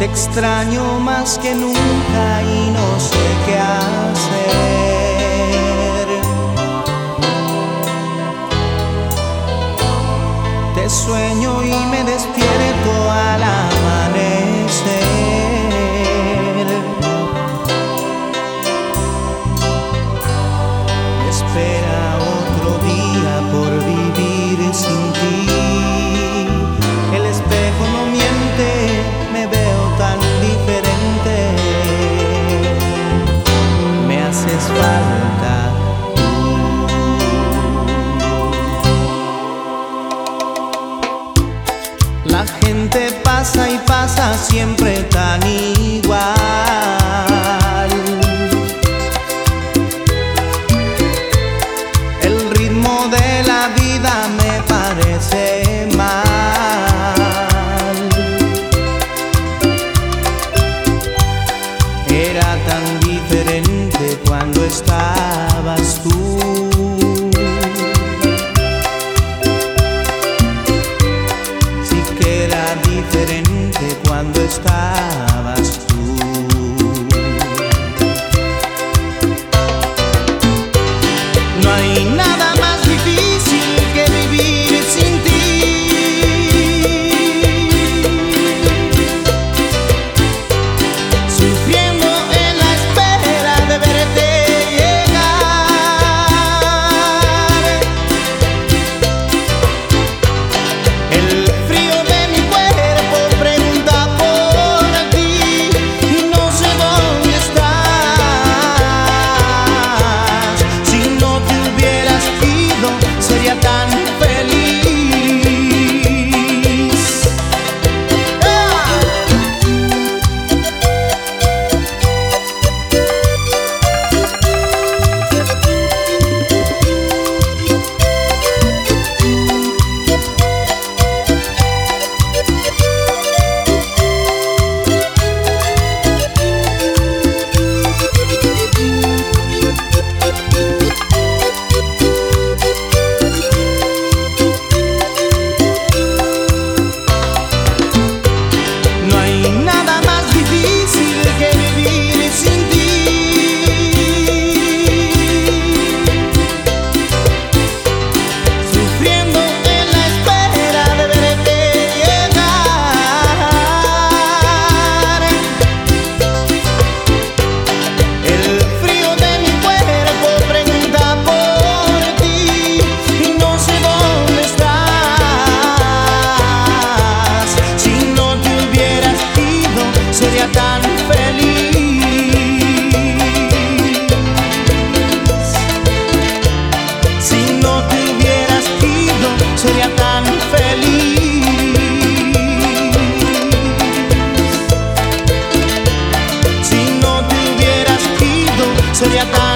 extraño más que nunca y no sé qué hacer. Te sueño y me despierto al amanecer. Me espera otro día por vivir sin ti. El espejo no miente, me veo tan diferente. Me haces falta tú. La gente pasa y pasa siempre tan igual. El ritmo de la vida me parece mal. Era tan diferente cuando estabas tú. Sí que era diferente cuando estabas tú. No hay nada más difícil que vivir sin ti. Sufriendo en la espera de verte llegar. El frío de mi cuerpo pregunta por ti y no sé dónde estás. Si no te hubieras ido sería tan feliz. No hay nada más difícil que vivir sin ti. Sufriendo en la espera de verte llegar. El frío de mi cuerpo pregunta por ti y no sé dónde estás. Si no te hubieras ido sería tan feliz. Si no te hubieras ido sería tan feliz. Si no te hubieras ido sería tan